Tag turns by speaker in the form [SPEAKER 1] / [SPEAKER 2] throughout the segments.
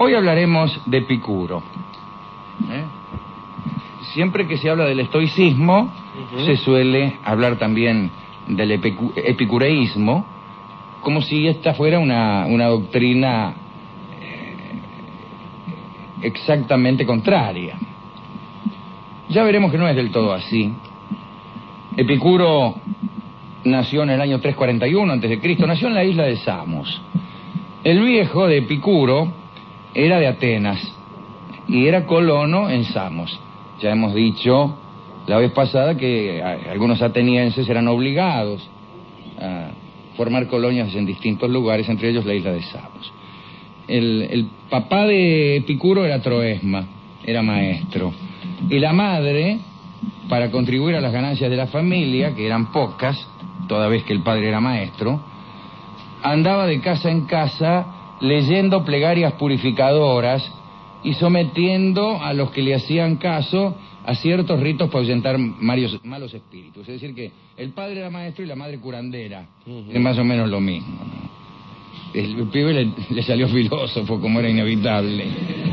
[SPEAKER 1] Hoy hablaremos de Epicuro. Siempre que se habla del estoicismo, se suele hablar también del epicureísmo, como si esta fuera una doctrina exactamente contraria. Ya veremos que no es del todo así. Epicuro nació en el año 341 a.C., nació en la isla de Samos. El viejo de Epicuro era de Atenas y era colono en Samos. Ya hemos dicho la vez pasada que algunos atenienses eran obligados a formar colonias en distintos lugares, entre ellos la isla de Samos. El papá de Epicuro era Troesma, era maestro. Y la madre, para contribuir a las ganancias de la familia, que eran pocas, toda vez que el padre era maestro, andaba de casa en casa leyendo plegarias purificadoras y sometiendo a los que le hacían caso a ciertos ritos para ahuyentar malos espíritus. Es decir, que el padre era maestro y la madre curandera. Es más o menos lo mismo, ¿no? El pibe le salió filósofo, como era inevitable.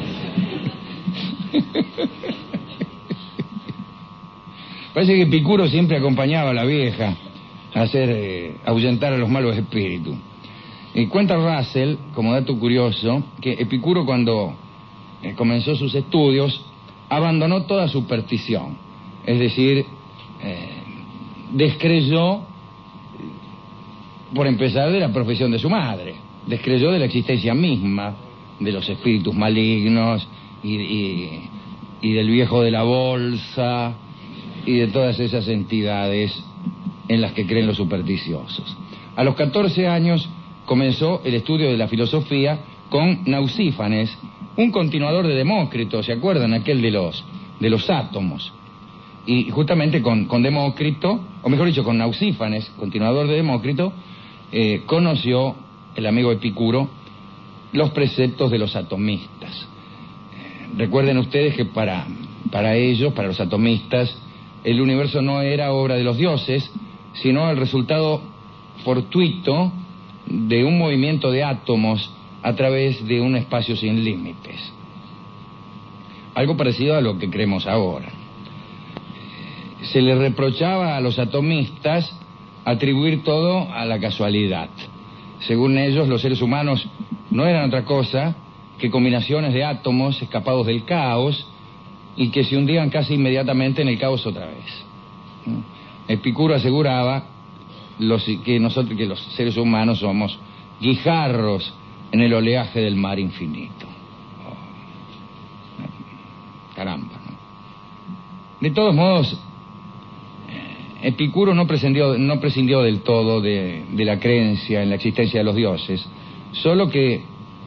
[SPEAKER 1] Parece que Epicuro siempre acompañaba a la vieja a ahuyentar a los malos espíritus. Y cuenta Russell, como dato curioso, que Epicuro, cuando comenzó sus estudios, abandonó toda superstición. Es decir, descreyó, por empezar, de la profesión de su madre. Descreyó de la existencia misma de los espíritus malignos y del viejo de la bolsa y de todas esas entidades en las que creen los supersticiosos. A los 14 años comenzó el estudio de la filosofía con Nausífanes, un continuador de Demócrito, ¿se acuerdan? Aquel de los átomos. Y justamente con Demócrito, o mejor dicho, con Nausífanes, continuador de Demócrito, conoció el amigo Epicuro los preceptos de los atomistas. Recuerden ustedes que para ellos, para los atomistas, el universo no era obra de los dioses, sino el resultado fortuito de un movimiento de átomos a través de un espacio sin límites. Algo parecido a lo que creemos ahora. Se le reprochaba a los atomistas atribuir todo a la casualidad. Según ellos, los seres humanos no eran otra cosa que combinaciones de átomos escapados del caos y que se hundían casi inmediatamente en el caos otra vez. Epicuro aseguraba que los seres humanos somos guijarros en el oleaje del mar infinito. Caramba, ¿no? De todos modos, Epicuro no prescindió del todo de la creencia en la existencia de los dioses, solo que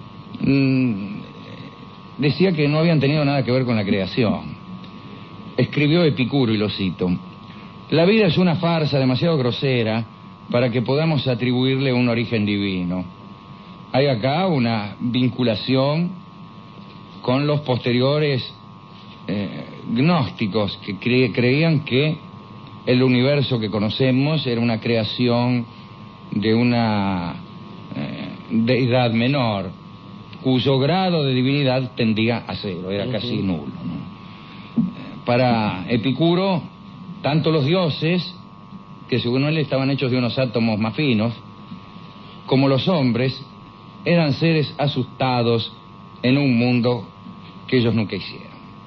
[SPEAKER 1] decía que no habían tenido nada que ver con la creación. Escribió Epicuro, y lo cito: «La vida es una farsa demasiado grosera para que podamos atribuirle un origen divino. Hay acá una vinculación con los posteriores gnósticos que creían que el universo que conocemos era una creación de una deidad menor, cuyo grado de divinidad tendía a cero, era casi nulo, ¿no? Para Epicuro, tanto los dioses, que según él estaban hechos de unos átomos más finos, como los hombres, eran seres asustados en un mundo que ellos nunca hicieron.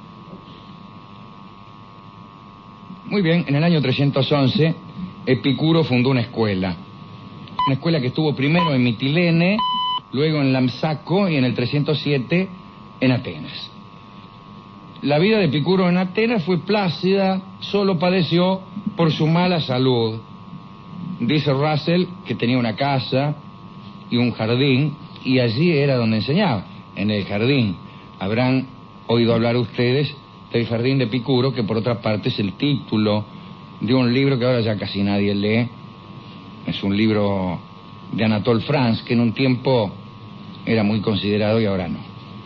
[SPEAKER 1] Muy bien, en el año 311, Epicuro fundó una escuela que estuvo primero en Mitilene, luego en Lampsaco y en el 307 en Atenas. La vida de Epicuro en Atenas fue plácida, solo padeció por su mala salud. Dice Russell que tenía una casa y un jardín, y allí era donde enseñaba, en el jardín. Habrán oído hablar ustedes del jardín de Epicuro, que por otra parte es el título de un libro que ahora ya casi nadie lee. Es un libro de Anatole France, que en un tiempo era muy considerado y ahora no.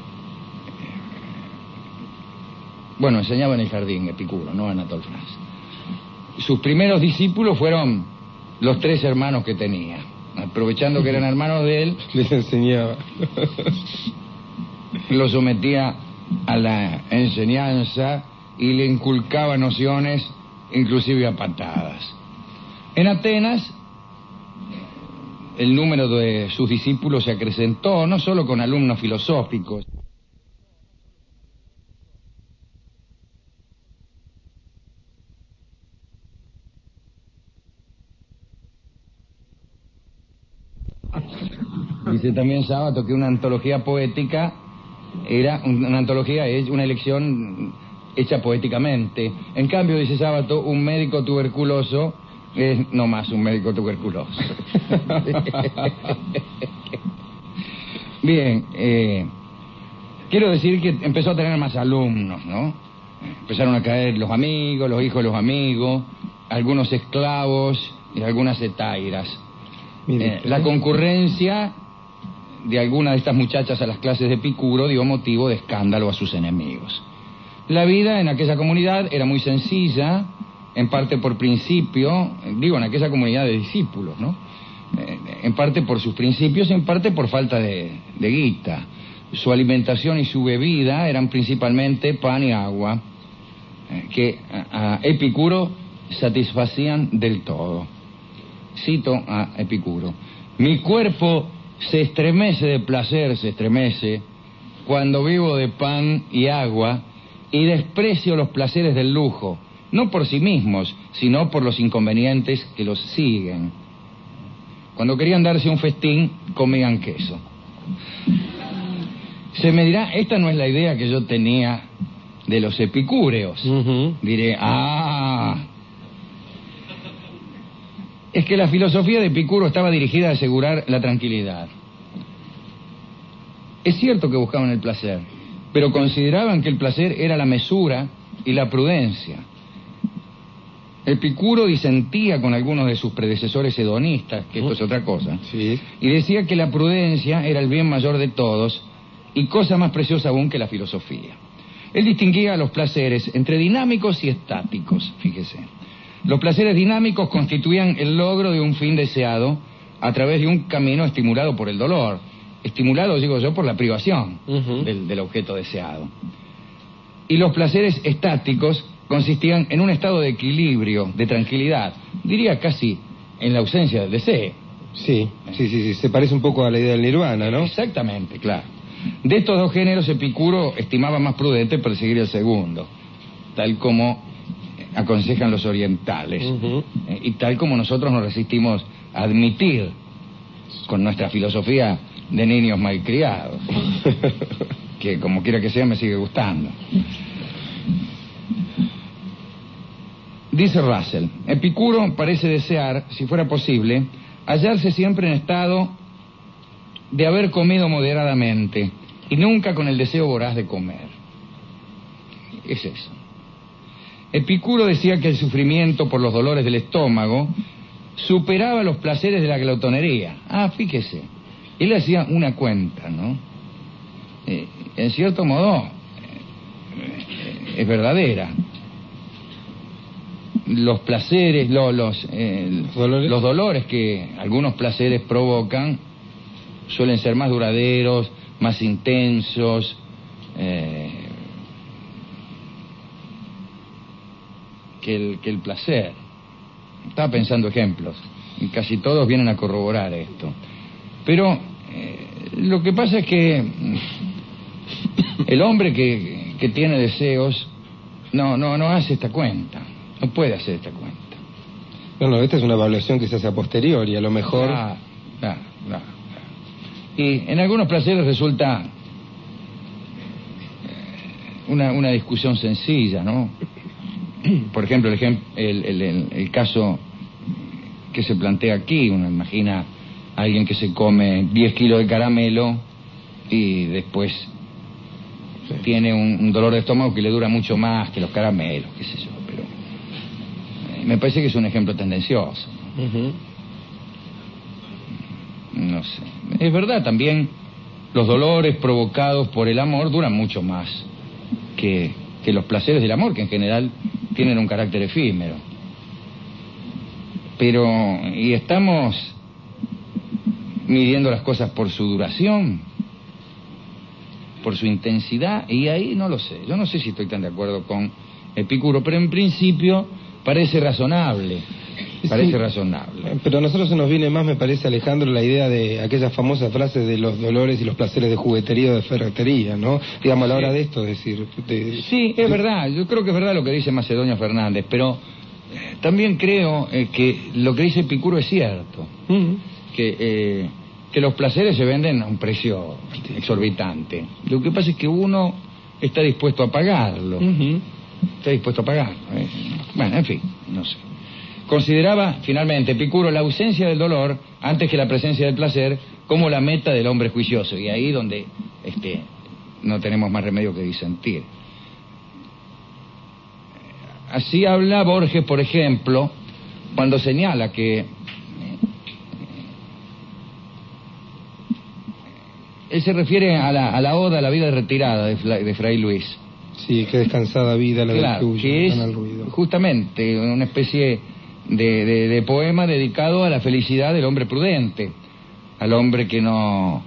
[SPEAKER 1] Bueno, enseñaba en el jardín Epicuro, no Anatole France. Sus primeros discípulos fueron los 3 hermanos que tenía. Aprovechando que eran hermanos de él,
[SPEAKER 2] les enseñaba.
[SPEAKER 1] lo sometía a la enseñanza y le inculcaba nociones, inclusive a patadas. En Atenas, el número de sus discípulos se acrecentó, no solo con alumnos filosóficos. Dice también Sábato que una antología poética era una antología, es una elección hecha poéticamente. En cambio, dice Sábato, un médico tuberculoso es no más un médico tuberculoso. Bien, quiero decir que empezó a tener más alumnos, ¿no? Empezaron a caer los amigos, los hijos de los amigos, algunos esclavos y algunas etairas. La concurrencia de alguna de estas muchachas a las clases de Epicuro dio motivo de escándalo a sus enemigos. La vida en aquella comunidad era muy sencilla, en parte por principio, digo, en aquella comunidad de discípulos, ¿no? En parte por sus principios y en parte por falta de guita. Su alimentación y su bebida eran principalmente pan y agua, que a Epicuro satisfacían del todo. Cito a Epicuro: mi cuerpo se estremece de placer, se estremece, cuando vivo de pan y agua y desprecio los placeres del lujo, no por sí mismos, sino por los inconvenientes que los siguen. Cuando querían darse un festín, comían queso. Se me dirá, esta no es la idea que yo tenía de los epicúreos. Diré, es que la filosofía de Epicuro estaba dirigida a asegurar la tranquilidad. Es cierto que buscaban el placer, pero consideraban que el placer era la mesura y la prudencia. Epicuro disentía con algunos de sus predecesores hedonistas, que esto es otra cosa,
[SPEAKER 2] sí,
[SPEAKER 1] y decía que la prudencia era el bien mayor de todos y cosa más preciosa aún que la filosofía. Él distinguía los placeres entre dinámicos y estáticos, fíjese. Los placeres dinámicos constituían el logro de un fin deseado a través de un camino estimulado por el dolor, estimulado, digo yo, por la privación del objeto deseado. Y los placeres estáticos consistían en un estado de equilibrio, de tranquilidad, diría casi en la ausencia del deseo.
[SPEAKER 2] Sí, se parece un poco a la idea del nirvana, ¿no?
[SPEAKER 1] Exactamente, claro. De estos dos géneros, Epicuro estimaba más prudente perseguir el segundo, tal como aconsejan los orientales, y tal como nosotros nos resistimos a admitir con nuestra filosofía de niños malcriados, que como quiera que sea me sigue gustando. Dice Russell, Epicuro parece desear, si fuera posible, hallarse siempre en estado de haber comido moderadamente y nunca con el deseo voraz de comer. Es eso. Epicuro decía que el sufrimiento por los dolores del estómago superaba los placeres de la glotonería. Fíjese, él hacía una cuenta, ¿no? En cierto modo, es verdadera. Los placeres, los dolores que algunos placeres provocan suelen ser más duraderos, más intensos, que el placer. Estaba pensando ejemplos, y casi todos vienen a corroborar esto. Pero lo que pasa es que el hombre que tiene deseos no hace esta cuenta, no puede hacer esta cuenta.
[SPEAKER 2] No, esta es una evaluación que se hace a posteriori, a lo mejor.
[SPEAKER 1] Claro. Y en algunos placeres resulta una discusión sencilla, ¿no? Por ejemplo, el caso que se plantea aquí, uno imagina a alguien que se come 10 kilos de caramelo y después tiene un dolor de estómago que le dura mucho más que los caramelos, qué sé yo, pero me parece que es un ejemplo tendencioso. No sé. Es verdad, también los dolores provocados por el amor duran mucho más que los placeres del amor, que en general tienen un carácter efímero. Pero, ¿y estamos midiendo las cosas por su duración? por su intensidad, y ahí no lo sé. Yo no sé si estoy tan de acuerdo con Epicuro, pero en principio parece razonable. Parece razonable.
[SPEAKER 2] Pero a nosotros se nos viene más, me parece, Alejandro, la idea de aquellas famosas frases de los dolores y los placeres de juguetería o de ferretería, ¿no? Digamos, a la hora de esto, decir...
[SPEAKER 1] Sí, es verdad, yo creo que es verdad lo que dice Macedonio Fernández, pero también creo que lo que dice Epicuro es cierto. Que los placeres se venden a un precio exorbitante. Lo que pasa es que uno está dispuesto a pagarlo. Está dispuesto a pagarlo. Bueno, en fin, no sé. Consideraba, finalmente, Epicuro la ausencia del dolor antes que la presencia del placer como la meta del hombre juicioso. Y ahí donde no tenemos más remedio que disentir. Así habla Borges, por ejemplo, cuando señala que él se refiere a la oda a la vida retirada de Fray Luis.
[SPEAKER 2] Sí, qué descansada vida la
[SPEAKER 1] claro,
[SPEAKER 2] del tuyo,
[SPEAKER 1] que es
[SPEAKER 2] al ruido.
[SPEAKER 1] Justamente una especie de poema dedicado a la felicidad del hombre prudente, al hombre que no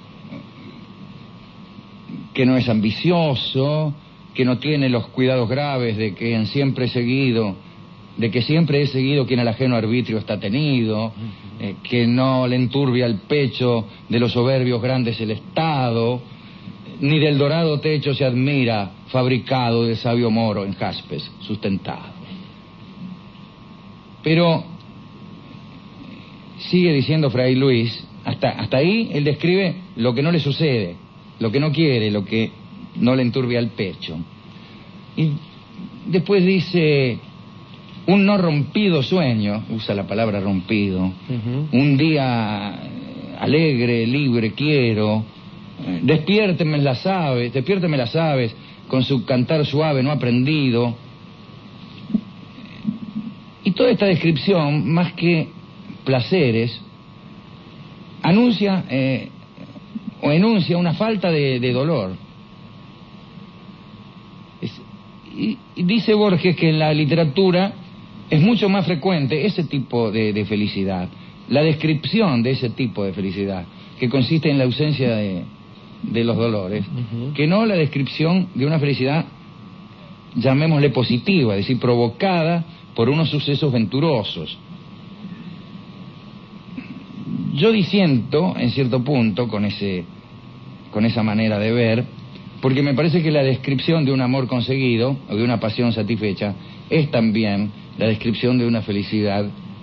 [SPEAKER 1] es ambicioso, que no tiene los cuidados graves de que siempre es seguido quien al ajeno arbitrio está tenido, que no le enturbia el pecho de los soberbios grandes el Estado, ni del dorado techo se admira, fabricado de sabio moro en jaspes sustentado. Pero sigue diciendo Fray Luis, hasta ahí él describe lo que no le sucede, lo que no quiere, lo que no le enturbia el pecho. Y después dice, un no rompido sueño, usa la palabra rompido, un día alegre, libre quiero, despiérteme las aves, con su cantar suave no aprendido. Y toda esta descripción, más que placeres, anuncia o enuncia una falta de dolor. Y dice Borges que en la literatura es mucho más frecuente ese tipo de felicidad, la descripción de ese tipo de felicidad, que consiste en la ausencia de los dolores, que no la descripción de una felicidad, llamémosle positiva, es decir, provocada por unos sucesos venturosos. Yo disiento, en cierto punto, con esa manera de ver, porque me parece que la descripción de un amor conseguido, o de una pasión satisfecha, es también la descripción de una felicidad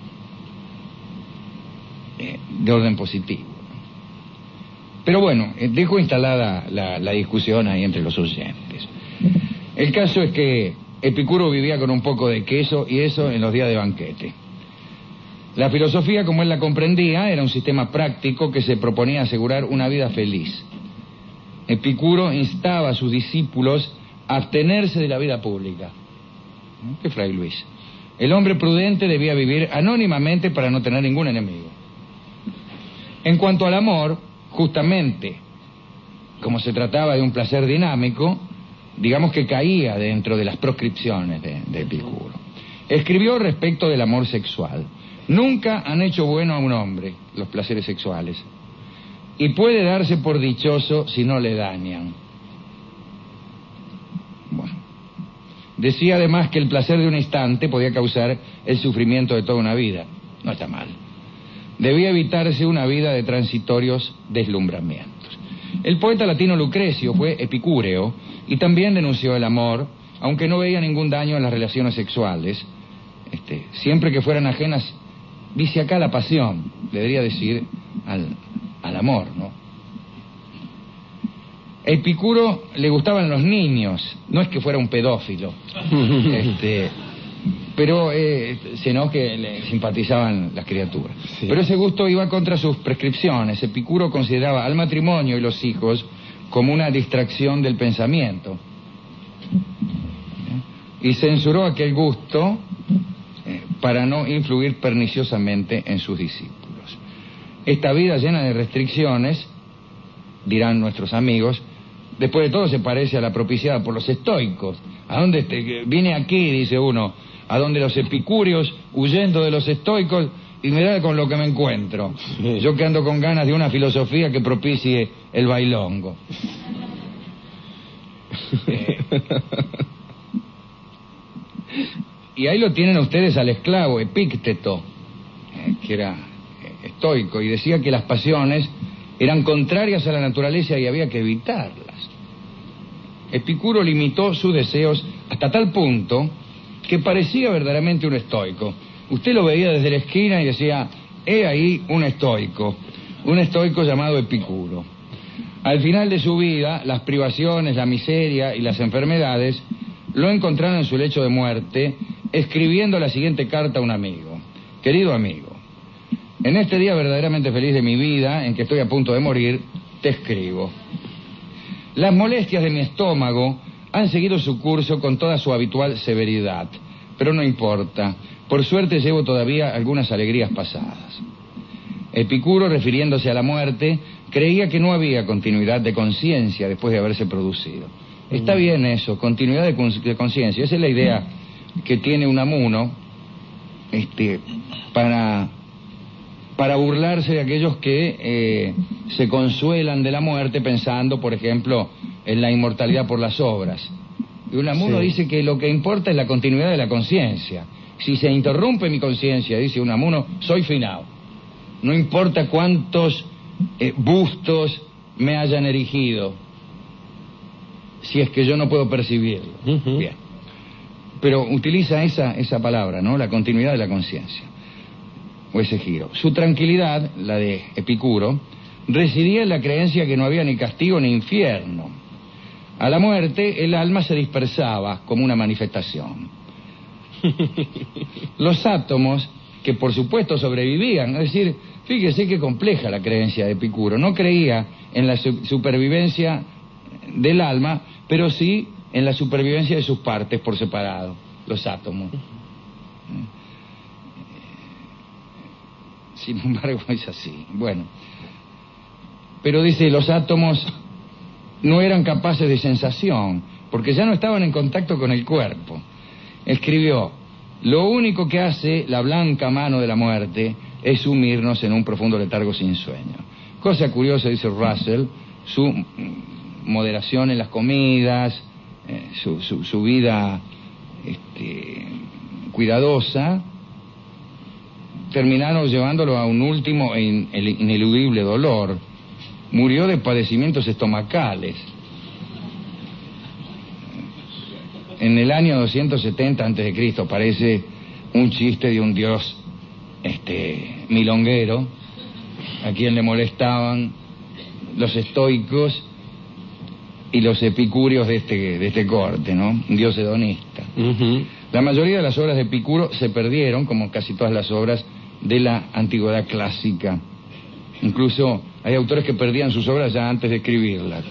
[SPEAKER 1] de orden positivo. Pero bueno, dejo instalada la discusión ahí entre los oyentes. El caso es que Epicuro vivía con un poco de queso y eso en los días de banquete. La filosofía, como él la comprendía, era un sistema práctico que se proponía asegurar una vida feliz. Epicuro instaba a sus discípulos a abstenerse de la vida pública. ¿Qué Fray Luis? El hombre prudente debía vivir anónimamente para no tener ningún enemigo. En cuanto al amor, justamente, como se trataba de un placer dinámico, digamos que caía dentro de las proscripciones de Epicuro. Escribió respecto del amor sexual. Nunca han hecho bueno a un hombre los placeres sexuales, y puede darse por dichoso si no le dañan. Bueno. Decía además que el placer de un instante podía causar el sufrimiento de toda una vida. No está mal. Debía evitarse una vida de transitorios deslumbramientos. El poeta latino Lucrecio fue epicúreo y también denunció el amor, aunque no veía ningún daño en las relaciones sexuales, siempre que fueran ajenas, dice acá, la pasión, debería decir al amor, ¿no? A Epicuro le gustaban los niños, no es que fuera un pedófilo, pero sino que le simpatizaban las criaturas. Sí. Pero ese gusto iba contra sus prescripciones. Epicuro consideraba al matrimonio y los hijos como una distracción del pensamiento. Y censuró aquel gusto para no influir perniciosamente en sus discípulos. Esta vida llena de restricciones, dirán nuestros amigos, después de todo se parece a la propiciada por los estoicos. ¿A dónde vine aquí, dice uno, a donde los epicúreos, huyendo de los estoicos, y mirá con lo que me encuentro? Sí. Yo que ando con ganas de una filosofía que propicie el bailongo. Y ahí lo tienen ustedes al esclavo Epícteto, que era estoico, y decía que las pasiones eran contrarias a la naturaleza y había que evitarlas. Epicuro limitó sus deseos hasta tal punto que parecía verdaderamente un estoico. Usted lo veía desde la esquina y decía, he ahí un estoico llamado Epicuro. Al final de su vida, las privaciones, la miseria y las enfermedades lo encontraron en su lecho de muerte, escribiendo la siguiente carta a un amigo. Querido amigo, en este día verdaderamente feliz de mi vida, en que estoy a punto de morir, te escribo. Las molestias de mi estómago han seguido su curso con toda su habitual severidad, pero no importa, por suerte llevo todavía algunas alegrías pasadas. Epicuro, refiriéndose a la muerte, creía que no había continuidad de conciencia después de haberse producido. Está bien eso, continuidad de conciencia. Esa es la idea que tiene Unamuno para burlarse de aquellos que se consuelan de la muerte pensando, por ejemplo, en la inmortalidad por las obras. Y Unamuno dice que lo que importa es la continuidad de la conciencia. Si se interrumpe mi conciencia, dice Unamuno, soy finado. No importa cuántos bustos me hayan erigido, si es que yo no puedo percibirlo. Bien. Pero utiliza esa palabra, ¿no? La continuidad de la conciencia, o ese giro. Su tranquilidad, la de Epicuro, residía en la creencia que no había ni castigo ni infierno. A la muerte, el alma se dispersaba como una manifestación. Los átomos, que por supuesto sobrevivían, es decir, fíjese qué compleja la creencia de Epicuro. No creía en la supervivencia del alma, pero sí en la supervivencia de sus partes por separado, los átomos. Sin embargo, es así. Bueno, pero dice, los átomos no eran capaces de sensación, porque ya no estaban en contacto con el cuerpo. Escribió, lo único que hace la blanca mano de la muerte es sumirnos en un profundo letargo sin sueño. Cosa curiosa, dice Russell, su moderación en las comidas, su vida cuidadosa, terminaron llevándolo a un último e ineludible dolor. Murió de padecimientos estomacales. En el año 270 a.C., parece un chiste de un dios milonguero, a quien le molestaban los estoicos y los epicúreos de este corte, ¿no? Un dios hedonista. La mayoría de las obras de Epicuro se perdieron, como casi todas las obras de la antigüedad clásica. Incluso hay autores que perdían sus obras ya antes de escribirlas.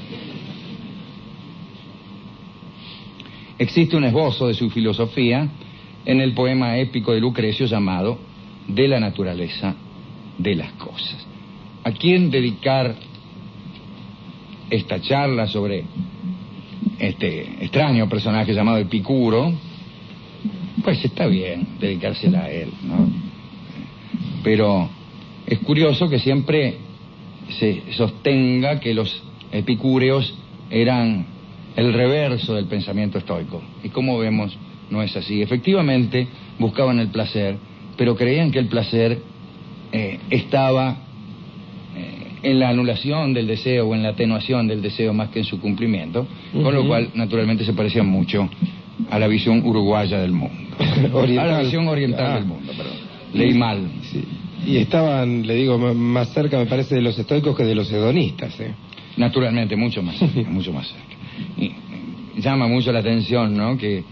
[SPEAKER 1] Existe un esbozo de su filosofía en el poema épico de Lucrecio llamado De la naturaleza de las cosas. ¿A quién dedicar esta charla sobre este extraño personaje llamado Epicuro? Pues está bien dedicársela a él, ¿no? Pero es curioso que siempre se sostenga que los epicúreos eran el reverso del pensamiento estoico. Y como vemos, no es así. Efectivamente, buscaban el placer, pero creían que el placer estaba en la anulación del deseo o en la atenuación del deseo más que en su cumplimiento, con lo cual, naturalmente, se parecían mucho a la visión uruguaya del mundo. A la visión oriental del mundo, perdón. Leí mal.
[SPEAKER 2] Sí. Y estaban, le digo, más cerca, me parece, de los estoicos que de los hedonistas, ¿eh?
[SPEAKER 1] Naturalmente, mucho más cerca, mucho más cerca. Y llama mucho la atención, ¿no?, que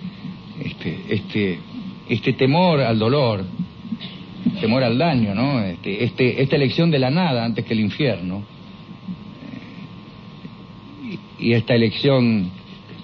[SPEAKER 1] este temor al dolor, temor al daño, ¿no?, esta elección de la nada antes que el infierno, y esta elección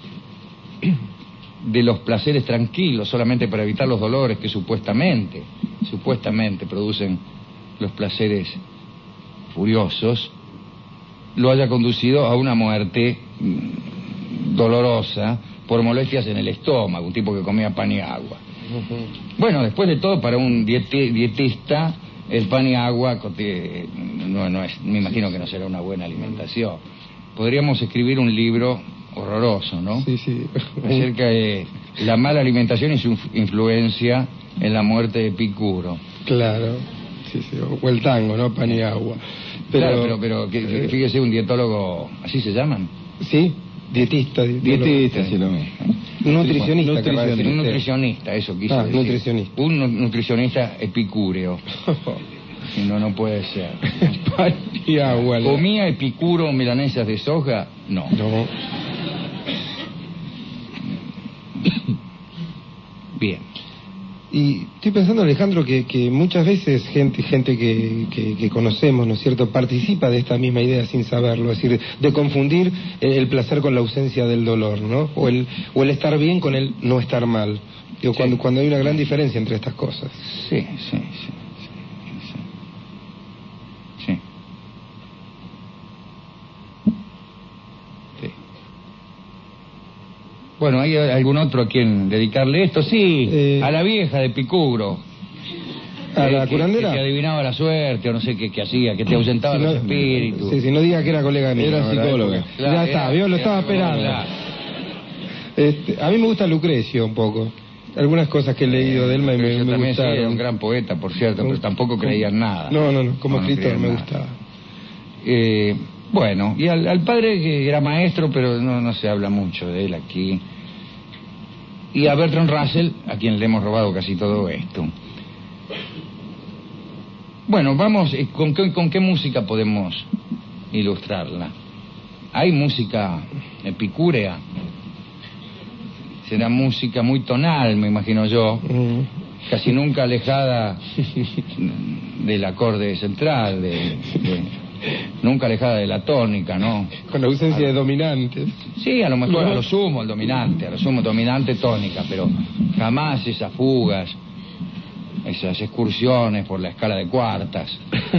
[SPEAKER 1] de los placeres tranquilos solamente para evitar los dolores que supuestamente producen los placeres furiosos, lo haya conducido a una muerte dolorosa por molestias en el estómago, un tipo que comía pan y agua. Bueno, después de todo, para un dietista, el pan y agua no es, me imagino que no será una buena alimentación. Podríamos escribir un libro horroroso, ¿no?
[SPEAKER 2] Sí, sí.
[SPEAKER 1] Acerca de la mala alimentación y su influencia en la muerte de Epicuro.
[SPEAKER 2] Claro, sí, sí. O el tango, ¿no? Pan y agua.
[SPEAKER 1] Claro, pero fíjese, un dietólogo, ¿así se llaman?
[SPEAKER 2] Sí, dietista,
[SPEAKER 3] sí, lo mismo.
[SPEAKER 2] Nutricionista.
[SPEAKER 1] Un nutricionista, eso quise decir.
[SPEAKER 2] Nutricionista.
[SPEAKER 1] Un nutricionista epicúreo. Si no, no puede ser.
[SPEAKER 2] Pan y agua.
[SPEAKER 1] ¿Comía Epicuro milanesas de soja? No.
[SPEAKER 2] No.
[SPEAKER 1] Bien.
[SPEAKER 2] Y estoy pensando, Alejandro, que muchas veces gente que conocemos, ¿no es cierto?, participa de esta misma idea sin saberlo, es decir, de confundir el placer con la ausencia del dolor, ¿no? O el estar bien con el no estar mal. Digo,
[SPEAKER 1] Sí.
[SPEAKER 2] cuando hay una gran diferencia entre estas cosas.
[SPEAKER 1] Sí. Bueno, ¿hay algún otro a quien dedicarle esto? Sí, a la vieja de Epicuro.
[SPEAKER 2] ¿A la curandera?
[SPEAKER 1] Que adivinaba la suerte, o no sé qué hacía, que te ahuyentaba los espíritus.
[SPEAKER 2] Sí, no diga que era colega mío.
[SPEAKER 3] Era psicóloga.
[SPEAKER 1] Claro,
[SPEAKER 2] ya está, lo estaba esperando.
[SPEAKER 1] Claro.
[SPEAKER 2] A mí me gusta Lucrecio un poco. Algunas cosas que he leído de él me
[SPEAKER 1] también
[SPEAKER 2] gustaron.
[SPEAKER 1] sí, era un gran poeta, por cierto, pero tampoco creía en nada.
[SPEAKER 2] No, como escritor
[SPEAKER 1] creía en
[SPEAKER 2] me
[SPEAKER 1] nada.
[SPEAKER 2] gustaba.
[SPEAKER 1] Bueno, y al padre, que era maestro, pero no se habla mucho de él aquí. Y a Bertrand Russell, a quien le hemos robado casi todo esto. Bueno, vamos, ¿con qué música podemos ilustrarla? ¿Hay música epicúrea? Será música muy tonal, me imagino yo, casi nunca alejada del acorde central, nunca alejada de la tónica, ¿no?
[SPEAKER 2] Con ausencia de dominantes.
[SPEAKER 1] Sí, a lo mejor a lo sumo dominante tónica, pero jamás esas fugas, esas excursiones por la escala de cuartas.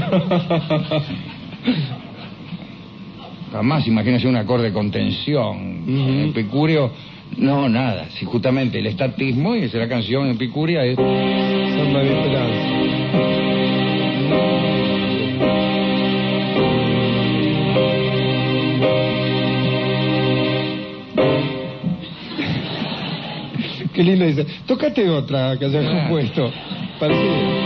[SPEAKER 1] Jamás imagínese un acorde con tensión. Epicúreo, no, nada. Si justamente el estatismo, y la canción epicúrea es...
[SPEAKER 2] Samba de esperanza. Qué lindo dice. Tócate otra que hayas compuesto. Parece...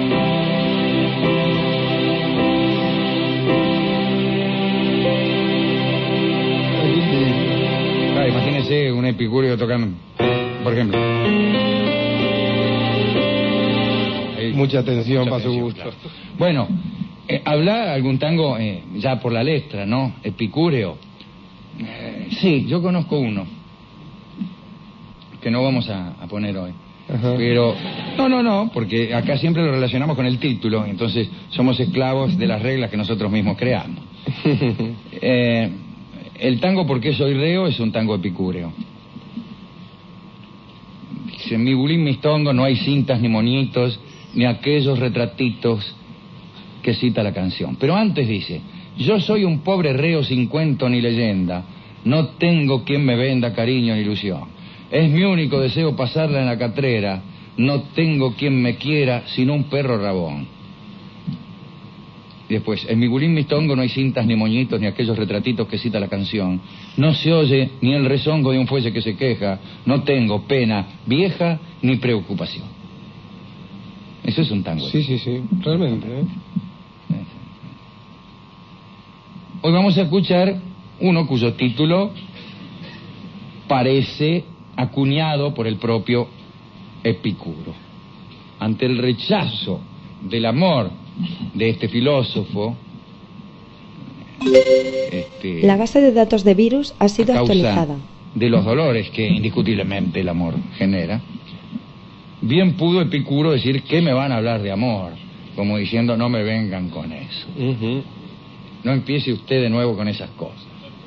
[SPEAKER 1] Claro, imagínese un epicúreo tocando, por ejemplo.
[SPEAKER 2] Mucha atención para su gusto.
[SPEAKER 1] Claro. Bueno, habla algún tango ya por la letra, ¿no? Epicúreo. Sí, yo conozco uno que no vamos a poner hoy.
[SPEAKER 2] Ajá.
[SPEAKER 1] Pero no, porque acá siempre lo relacionamos con el título, entonces somos esclavos de las reglas que nosotros mismos creamos. El tango ¿Por qué soy reo? Es un tango epicúreo. Dice: en mi bulín mistongo no hay cintas ni monitos, ni aquellos retratitos que cita la canción. Pero antes dice: yo soy un pobre reo sin cuento ni leyenda, no tengo quien me venda cariño ni ilusión. Es mi único deseo pasarla en la catrera, no tengo quien me quiera sino un perro rabón. Y después: en mi bulín mistongo no hay cintas ni moñitos ni aquellos retratitos que cita la canción. No se oye ni el rezongo de un fuelle que se queja, no tengo pena vieja ni preocupación. Eso es un tango.
[SPEAKER 2] Sí, realmente.
[SPEAKER 1] Hoy vamos a escuchar uno cuyo título parece acuñado por el propio Epicuro. Ante el rechazo del amor de este filósofo,
[SPEAKER 4] la base de datos de virus ha sido
[SPEAKER 1] a causa
[SPEAKER 4] actualizada.
[SPEAKER 1] de los dolores que indiscutiblemente el amor genera, bien pudo Epicuro decir: ¿qué me van a hablar de amor? Como diciendo: no me vengan con eso. No empiece usted de nuevo con esas cosas.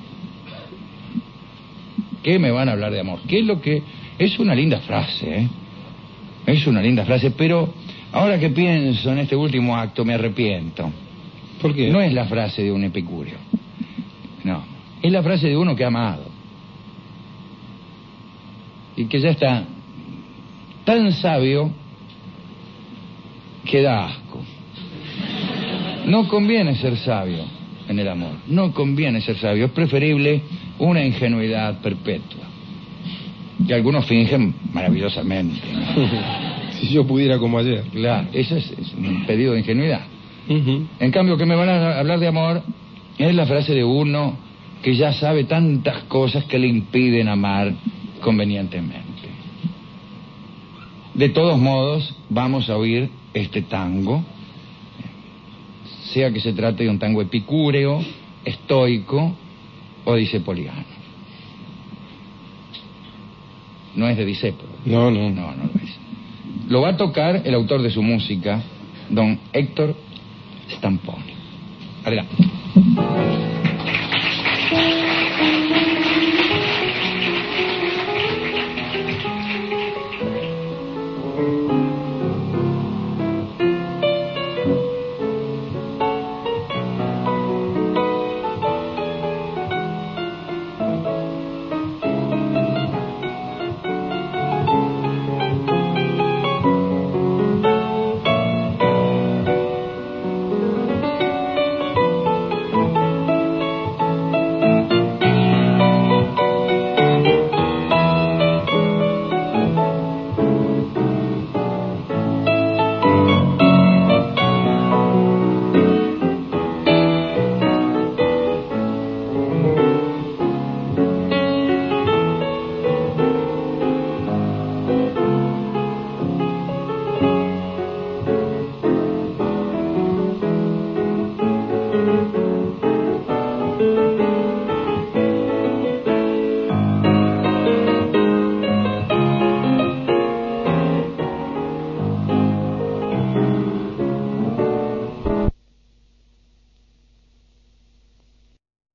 [SPEAKER 1] ¿Qué me van a hablar de amor? ¿Qué es lo que...? Es una linda frase, ¿eh? Es una linda frase, pero ahora que pienso en este último acto me arrepiento.
[SPEAKER 2] ¿Por qué?
[SPEAKER 1] No es la frase de un epicúreo. No. Es la frase de uno que ha amado. Y que ya está tan sabio que da asco. No conviene ser sabio en el amor. No conviene ser sabio. Es preferible una ingenuidad perpetua, que algunos fingen maravillosamente, ¿no?
[SPEAKER 2] Si yo pudiera como ayer.
[SPEAKER 1] Claro, eso es un pedido de ingenuidad. En cambio, que me van a hablar de amor es la frase de uno que ya sabe tantas cosas que le impiden amar convenientemente. De todos modos, vamos a oír este tango, sea que se trate de un tango epicúreo, estoico o dicepoliano. No es de Discépolo.
[SPEAKER 2] No
[SPEAKER 1] lo es. Lo va a tocar el autor de su música, don Héctor Stamponi. Adelante.